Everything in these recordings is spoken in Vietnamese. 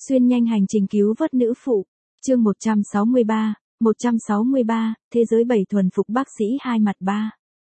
Xuyên nhanh hành trình cứu vớt nữ phụ. Chương 163, thế giới 7 thuần phục bác sĩ hai mặt 3.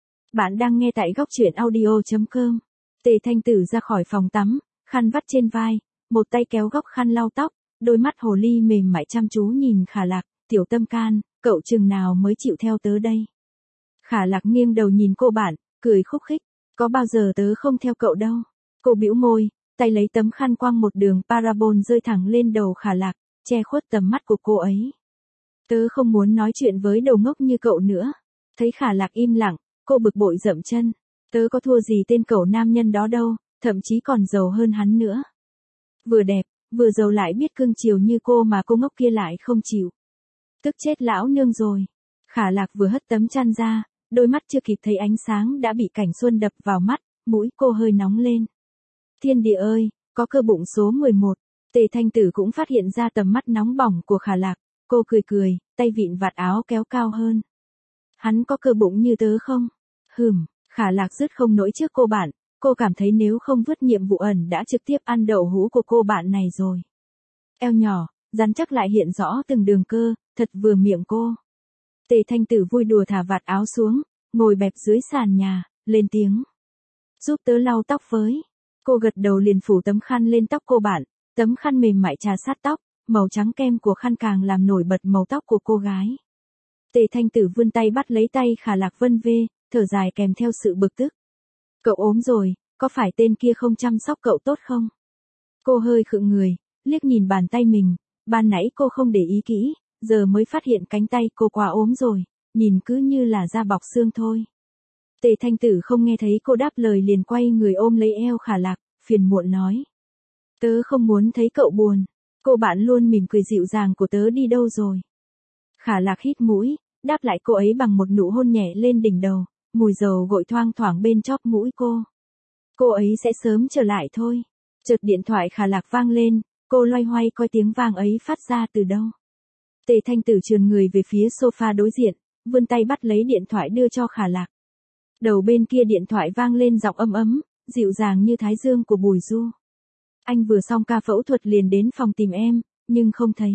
Bạn đang nghe tại góc truyện audio.com. Tề Thanh Tử ra khỏi phòng tắm, khăn vắt trên vai, một tay kéo góc khăn lau tóc, đôi mắt hồ ly mềm mại chăm chú nhìn Khả Lạc, "Tiểu Tâm Can, cậu chừng nào mới chịu theo tớ đây?" Khả Lạc nghiêng đầu nhìn cô bạn, cười khúc khích, "Có bao giờ tớ không theo cậu đâu." Cô bĩu môi, tay lấy tấm khăn quăng một đường parabol rơi thẳng lên đầu Khả Lạc, che khuất tầm mắt của cô ấy. "Tớ không muốn nói chuyện với đầu ngốc như cậu nữa." Thấy Khả Lạc im lặng, cô bực bội dậm chân, "Tớ có thua gì tên cẩu nam nhân đó đâu, thậm chí còn giàu hơn hắn nữa. Vừa đẹp, vừa giàu lại biết cưng chiều như cô mà cô ngốc kia lại không chịu. Tức chết lão nương rồi." Khả Lạc vừa hất tấm chăn ra, đôi mắt chưa kịp thấy ánh sáng đã bị cảnh xuân đập vào mắt, mũi cô hơi nóng lên. Thiên địa ơi, có cơ bụng số 11. Tề Thanh Tử cũng phát hiện ra tầm mắt nóng bỏng của Khả Lạc, cô cười cười, tay vịn vạt áo kéo cao hơn. "Hắn có cơ bụng như tớ không?" Khả Lạc dứt không nổi trước cô bạn, cô cảm thấy nếu không vứt nhiệm vụ ẩn đã trực tiếp ăn đậu hũ của cô bạn này rồi. Eo nhỏ, rắn chắc lại hiện rõ từng đường cơ, thật vừa miệng cô. Tề Thanh Tử vui đùa thả vạt áo xuống, ngồi bẹp dưới sàn nhà, lên tiếng. "Giúp tớ lau tóc với." Cô gật đầu liền phủ tấm khăn lên tóc cô bạn, tấm khăn mềm mại trà sát tóc, màu trắng kem của khăn càng làm nổi bật màu tóc của cô gái. Tề Thanh Tử vươn tay bắt lấy tay Khả Lạc vân vê, thở dài kèm theo sự bực tức. "Cậu ốm rồi, có phải tên kia không chăm sóc cậu tốt không?" Cô hơi khựng người, liếc nhìn bàn tay mình, ban nãy cô không để ý kỹ, giờ mới phát hiện cánh tay cô quá ốm rồi, nhìn cứ như là da bọc xương thôi. Tề Thanh Tử không nghe thấy cô đáp lời liền quay người ôm lấy eo Khả Lạc, phiền muộn nói. "Tớ không muốn thấy cậu buồn, cô bạn luôn mỉm cười dịu dàng của tớ đi đâu rồi?" Khả Lạc hít mũi, đáp lại cô ấy bằng một nụ hôn nhẹ lên đỉnh đầu, mùi dầu gội thoang thoảng bên chóp mũi cô. "Cô ấy sẽ sớm trở lại thôi." Chợt điện thoại Khả Lạc vang lên, cô loay hoay coi tiếng vang ấy phát ra từ đâu. Tề Thanh Tử trườn người về phía sofa đối diện, vươn tay bắt lấy điện thoại đưa cho Khả Lạc. Đầu bên kia điện thoại vang lên giọng ấm ấm, dịu dàng như thái dương của Bùi Du. "Anh vừa xong ca phẫu thuật liền đến phòng tìm em, nhưng không thấy."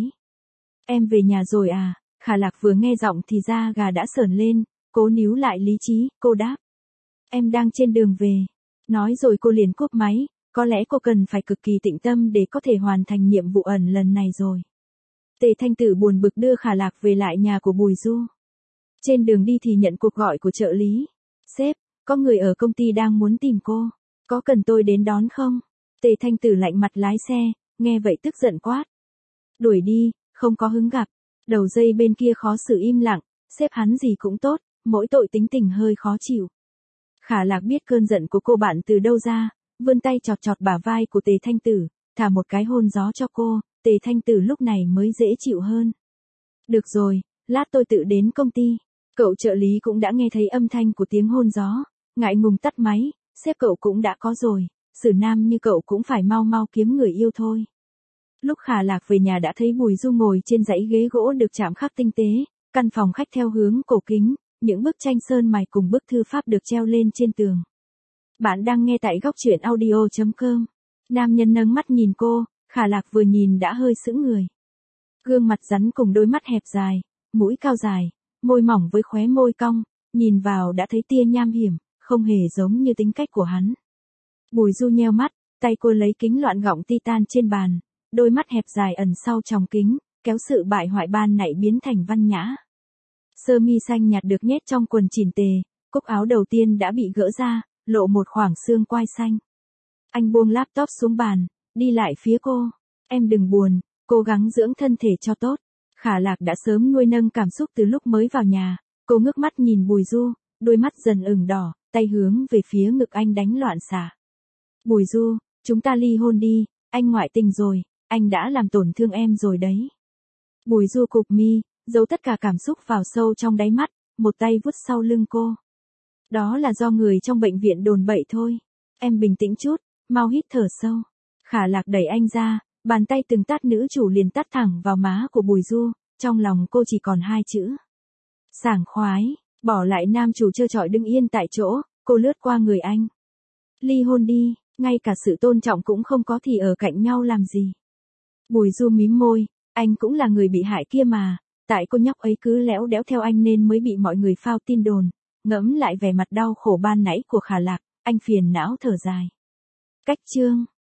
"Em về nhà rồi à?" Khả Lạc vừa nghe giọng thì da gà đã sởn lên, cố níu lại lý trí, cô đáp. "Em đang trên đường về." Nói rồi cô liền cúp máy, có lẽ cô cần phải cực kỳ tĩnh tâm để có thể hoàn thành nhiệm vụ ẩn lần này rồi. Tề Thanh Tử buồn bực đưa Khả Lạc về lại nhà của Bùi Du. Trên đường đi thì nhận cuộc gọi của trợ lý. "Sếp, có người ở công ty đang muốn tìm cô, có cần tôi đến đón không?" Tề Thanh Tử lạnh mặt lái xe, nghe vậy tức giận quát. "Đuổi đi, không có hứng gặp." Đầu dây bên kia khó xử im lặng, sếp hắn gì cũng tốt, mỗi tội tính tình hơi khó chịu. Khả Lạc biết cơn giận của cô bạn từ đâu ra, vươn tay chọt chọt bả vai của Tề Thanh Tử, thả một cái hôn gió cho cô, Tề Thanh Tử lúc này mới dễ chịu hơn. "Được rồi, lát tôi tự đến công ty." Cậu trợ lý cũng đã nghe thấy âm thanh của tiếng hôn gió, ngại ngùng tắt máy, "Sếp cậu cũng đã có rồi, xử nam như cậu cũng phải mau mau kiếm người yêu thôi." Lúc Khả Lạc về nhà đã thấy Bùi Du ngồi trên dãy ghế gỗ được chạm khắc tinh tế, căn phòng khách theo hướng cổ kính, những bức tranh sơn mài cùng bức thư pháp được treo lên trên tường. Bạn đang nghe tại góc truyện audio.com. Nam nhân nâng mắt nhìn cô, Khả Lạc vừa nhìn đã hơi sững người. Gương mặt rắn cùng đôi mắt hẹp dài, mũi cao dài, môi mỏng với khóe môi cong, nhìn vào đã thấy tia nham hiểm, không hề giống như tính cách của hắn. Bùi Du nheo mắt, tay cô lấy kính loạn gọng titan trên bàn, đôi mắt hẹp dài ẩn sau tròng kính, kéo sự bại hoại ban nãy biến thành văn nhã. Sơ mi xanh nhạt được nhét trong quần chỉn tề, cúc áo đầu tiên đã bị gỡ ra, lộ một khoảng xương quai xanh. Anh buông laptop xuống bàn, đi lại phía cô. "Em đừng buồn, cố gắng dưỡng thân thể cho tốt." Khả Lạc đã sớm nuôi nâng cảm xúc từ lúc mới vào nhà, cô ngước mắt nhìn Bùi Du, đôi mắt dần ửng đỏ, tay hướng về phía ngực anh đánh loạn xạ. "Bùi Du, chúng ta ly hôn đi, anh ngoại tình rồi, anh đã làm tổn thương em rồi đấy." Bùi Du cụp mi, giấu tất cả cảm xúc vào sâu trong đáy mắt, một tay vuốt sau lưng cô. "Đó là do người trong bệnh viện đồn bậy thôi. Em bình tĩnh chút, mau hít thở sâu." Khả Lạc đẩy anh ra, bàn tay từng tát nữ chủ liền tát thẳng vào má của Bùi Du, trong lòng cô chỉ còn hai chữ. Sảng khoái, bỏ lại nam chủ trơ trọi đứng yên tại chỗ, cô lướt qua người anh. "Ly hôn đi, ngay cả sự tôn trọng cũng không có thì ở cạnh nhau làm gì?" Bùi Du mím môi, anh cũng là người bị hại kia mà, tại cô nhóc ấy cứ lẽo đẽo theo anh nên mới bị mọi người phao tin đồn. Ngẫm lại vẻ mặt đau khổ ban nãy của Khả Lạc, anh phiền não thở dài. Cách chương